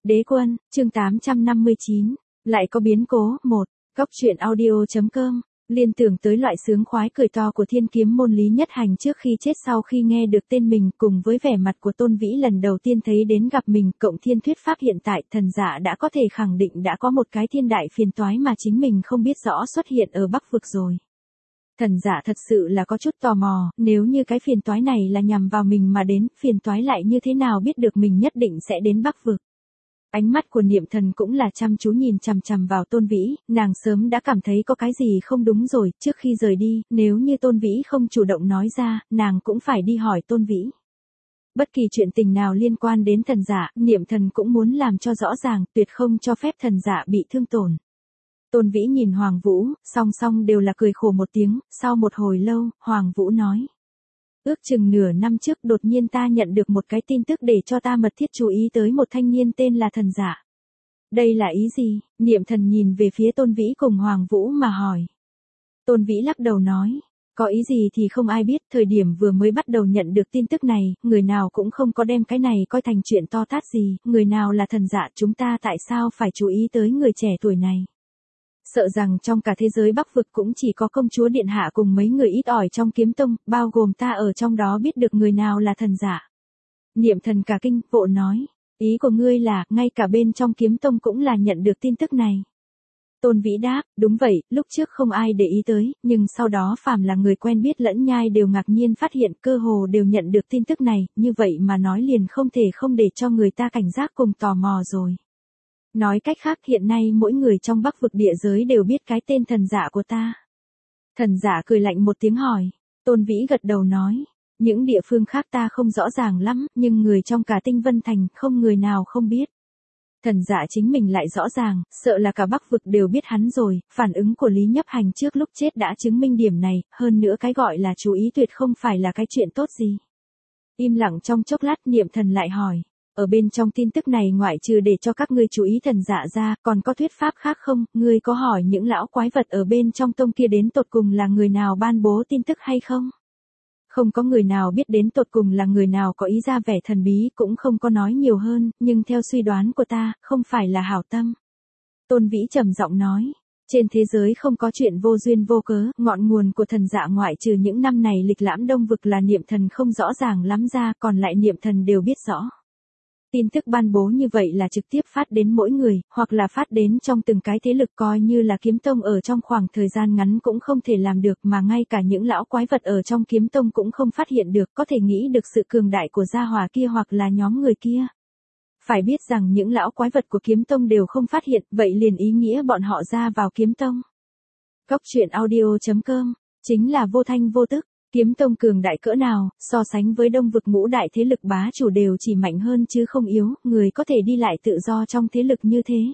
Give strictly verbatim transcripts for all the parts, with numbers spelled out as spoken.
Đế quân, chương tám trăm năm mươi chín, lại có biến cố, một, góc truyện audio.com, liên tưởng tới loại sướng khoái cười to của thiên kiếm môn Lý Nhất Hành trước khi chết sau khi nghe được tên mình cùng với vẻ mặt của Tôn Vĩ lần đầu tiên thấy đến gặp mình, cộng thiên thuyết pháp hiện tại thần giả đã có thể khẳng định đã có một cái thiên đại phiền toái mà chính mình không biết rõ xuất hiện ở Bắc Vực rồi. Thần giả thật sự là có chút tò mò, nếu như cái phiền toái này là nhằm vào mình mà đến, phiền toái lại như thế nào biết được mình nhất định sẽ đến Bắc Vực. Ánh mắt của niệm thần cũng là chăm chú nhìn chằm chằm vào Tôn Vĩ, nàng sớm đã cảm thấy có cái gì không đúng rồi, trước khi rời đi, nếu như Tôn Vĩ không chủ động nói ra, nàng cũng phải đi hỏi Tôn Vĩ. Bất kỳ chuyện tình nào liên quan đến thần giả, niệm thần cũng muốn làm cho rõ ràng, tuyệt không cho phép thần giả bị thương tổn. Tôn Vĩ nhìn Hoàng Vũ, song song đều là cười khổ một tiếng, sau một hồi lâu, Hoàng Vũ nói. Ước chừng nửa năm trước đột nhiên ta nhận được một cái tin tức để cho ta mật thiết chú ý tới một thanh niên tên là thần giả. Đây là ý gì? Niệm thần nhìn về phía Tôn Vĩ cùng Hoàng Vũ mà hỏi. Tôn Vĩ lắc đầu nói. Có ý gì thì không ai biết, thời điểm vừa mới bắt đầu nhận được tin tức này, người nào cũng không có đem cái này coi thành chuyện to tát gì, người nào là thần giả chúng ta tại sao phải chú ý tới người trẻ tuổi này. Sợ rằng trong cả thế giới Bắc Vực cũng chỉ có công chúa Điện Hạ cùng mấy người ít ỏi trong kiếm tông, bao gồm ta ở trong đó biết được người nào là thần giả. Niệm thần cả kinh, vội nói, ý của ngươi là, ngay cả bên trong kiếm tông cũng là nhận được tin tức này. Tôn Vĩ đáp, đúng vậy, lúc trước không ai để ý tới, nhưng sau đó phàm là người quen biết lẫn nhai đều ngạc nhiên phát hiện cơ hồ đều nhận được tin tức này, như vậy mà nói liền không thể không để cho người ta cảnh giác cùng tò mò rồi. Nói cách khác hiện nay mỗi người trong Bắc Vực địa giới đều biết cái tên thần giả của ta. Thần giả cười lạnh một tiếng hỏi. Tôn Vĩ gật đầu nói. Những địa phương khác ta không rõ ràng lắm, nhưng người trong cả Tinh Vân Thành không người nào không biết. Thần giả chính mình lại rõ ràng, sợ là cả Bắc Vực đều biết hắn rồi, phản ứng của Lý Nhấp Hành trước lúc chết đã chứng minh điểm này, hơn nữa cái gọi là chú ý tuyệt không phải là cái chuyện tốt gì. Im lặng trong chốc lát niệm thần lại hỏi. Ở bên trong tin tức này ngoại trừ để cho các ngươi chú ý thần giả ra, còn có thuyết pháp khác không? Ngươi có hỏi những lão quái vật ở bên trong tông kia đến tột cùng là người nào ban bố tin tức hay không? Không có người nào biết đến tột cùng là người nào có ý ra vẻ thần bí, cũng không có nói nhiều hơn, nhưng theo suy đoán của ta, không phải là hảo tâm. Tôn Vĩ trầm giọng nói. Trên thế giới không có chuyện vô duyên vô cớ, ngọn nguồn của thần dạ ngoại trừ những năm này lịch lãm Đông Vực là niệm thần không rõ ràng lắm ra, còn lại niệm thần đều biết rõ. Tin tức ban bố như vậy là trực tiếp phát đến mỗi người, hoặc là phát đến trong từng cái thế lực coi như là kiếm tông ở trong khoảng thời gian ngắn cũng không thể làm được mà ngay cả những lão quái vật ở trong kiếm tông cũng không phát hiện được, có thể nghĩ được sự cường đại của gia hỏa kia hoặc là nhóm người kia. Phải biết rằng những lão quái vật của kiếm tông đều không phát hiện, vậy liền ý nghĩa bọn họ ra vào kiếm tông. Góc truyện audio.com, chính là vô thanh vô tức. Kiếm tông cường đại cỡ nào, so sánh với Đông Vực ngũ đại thế lực bá chủ đều chỉ mạnh hơn chứ không yếu, người có thể đi lại tự do trong thế lực như thế.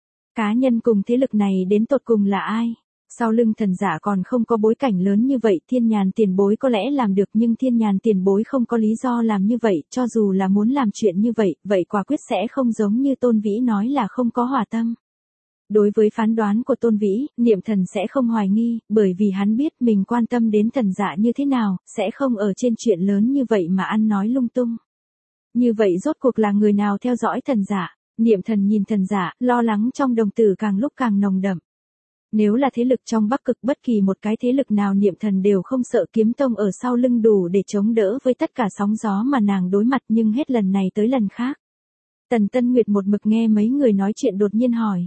Cá nhân cùng thế lực này đến tột cùng là ai? Sau lưng thần giả còn không có bối cảnh lớn như vậy, Thiên Nhàn tiền bối có lẽ làm được nhưng Thiên Nhàn tiền bối không có lý do làm như vậy, cho dù là muốn làm chuyện như vậy, vậy quả quyết sẽ không giống như Tôn Vĩ nói là không có hỏa tâm. Đối với phán đoán của Tôn Vĩ, niệm thần sẽ không hoài nghi, bởi vì hắn biết mình quan tâm đến thần giả như thế nào, sẽ không ở trên chuyện lớn như vậy mà ăn nói lung tung. Như vậy rốt cuộc là người nào theo dõi thần giả? Niệm thần nhìn thần giả, lo lắng trong đồng tử càng lúc càng nồng đậm. Nếu là thế lực trong Bắc Cực bất kỳ một cái thế lực nào niệm thần đều không sợ kiếm tông ở sau lưng đủ để chống đỡ với tất cả sóng gió mà nàng đối mặt nhưng hết lần này tới lần khác. Tần Tân Nguyệt một mực nghe mấy người nói chuyện đột nhiên hỏi.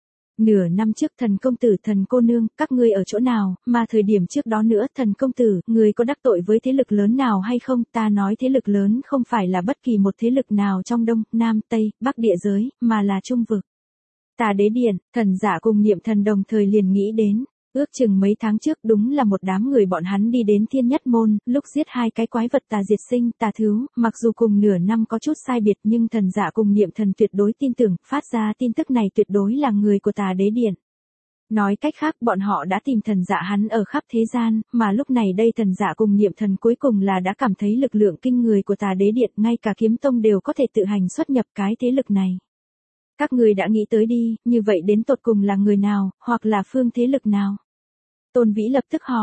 Nửa năm trước thần công tử thần cô nương, các ngươi ở chỗ nào, mà thời điểm trước đó nữa thần công tử, người có đắc tội với thế lực lớn nào hay không, ta nói thế lực lớn không phải là bất kỳ một thế lực nào trong Đông, Nam, Tây, Bắc địa giới, mà là Trung Vực. Tà Đế Điện, thần giả cùng niệm thần đồng thời liền nghĩ đến, ước chừng mấy tháng trước đúng là một đám người bọn hắn đi đến Thiên Nhất Môn, lúc giết hai cái quái vật tà diệt sinh, tà thứ, mặc dù cùng nửa năm có chút sai biệt nhưng thần giả cùng niệm thần tuyệt đối tin tưởng, phát ra tin tức này tuyệt đối là người của Tà Đế Điện. Nói cách khác bọn họ đã tìm thần giả hắn ở khắp thế gian, mà lúc này đây thần giả cùng niệm thần cuối cùng là đã cảm thấy lực lượng kinh người của Tà Đế Điện, ngay cả kiếm tông đều có thể tự hành xuất nhập cái thế lực này. Các người đã nghĩ tới đi, như vậy đến tột cùng là người nào, hoặc là phương thế lực nào? Tôn Vĩ lập tức hỏi.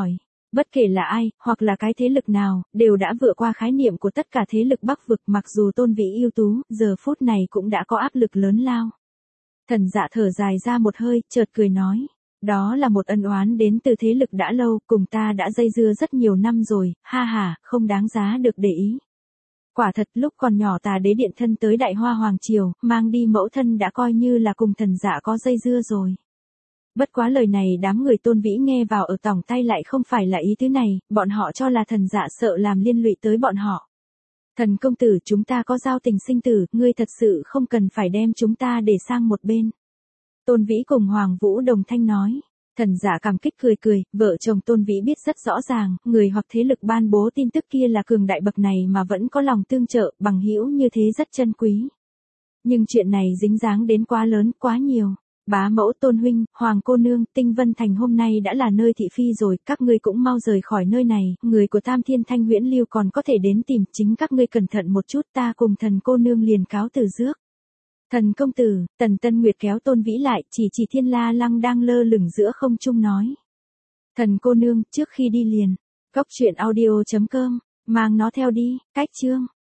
Bất kể là ai, hoặc là cái thế lực nào, đều đã vượt qua khái niệm của tất cả thế lực Bắc vực, mặc dù Tôn Vĩ ưu tú, giờ phút này cũng đã có áp lực lớn lao. Thần Dạ thở dài ra một hơi, chợt cười nói. Đó là một ân oán đến từ thế lực đã lâu, cùng ta đã dây dưa rất nhiều năm rồi, ha ha, không đáng giá được để ý. Quả thật lúc còn nhỏ Tà Đế điện thân tới Đại Hoa Hoàng Triều, mang đi mẫu thân đã coi như là cùng Thần Dạ có dây dưa rồi. Bất quá lời này đám người Tôn Vĩ nghe vào ở tỏng tay lại không phải là ý tứ này, bọn họ cho là Thần Dạ sợ làm liên lụy tới bọn họ. Thần công tử, chúng ta có giao tình sinh tử, ngươi thật sự không cần phải đem chúng ta để sang một bên. Tôn Vĩ cùng Hoàng Vũ đồng thanh nói. Thần Dạ cảm kích cười cười, vợ chồng Tôn Vĩ biết rất rõ ràng, người hoặc thế lực ban bố tin tức kia là cường đại bậc này mà vẫn có lòng tương trợ, bằng hữu như thế rất chân quý. Nhưng chuyện này dính dáng đến quá lớn, quá nhiều. Bá mẫu, Tôn huynh, Hoàng cô nương, Tinh Vân Thành hôm nay đã là nơi thị phi rồi, các ngươi cũng mau rời khỏi nơi này, người của Tam Thiên Thanh Huyễn Lưu còn có thể đến tìm, chính các ngươi cẩn thận một chút, ta cùng thần cô nương liền cáo từ rước. Thần công tử, Tần Tân Nguyệt kéo Tôn Vĩ lại, chỉ chỉ Thiên La Lăng đang lơ lửng giữa không trung nói. Thần cô nương, trước khi đi liền, góc truyện audio chấm com, mang nó theo đi, cách chương.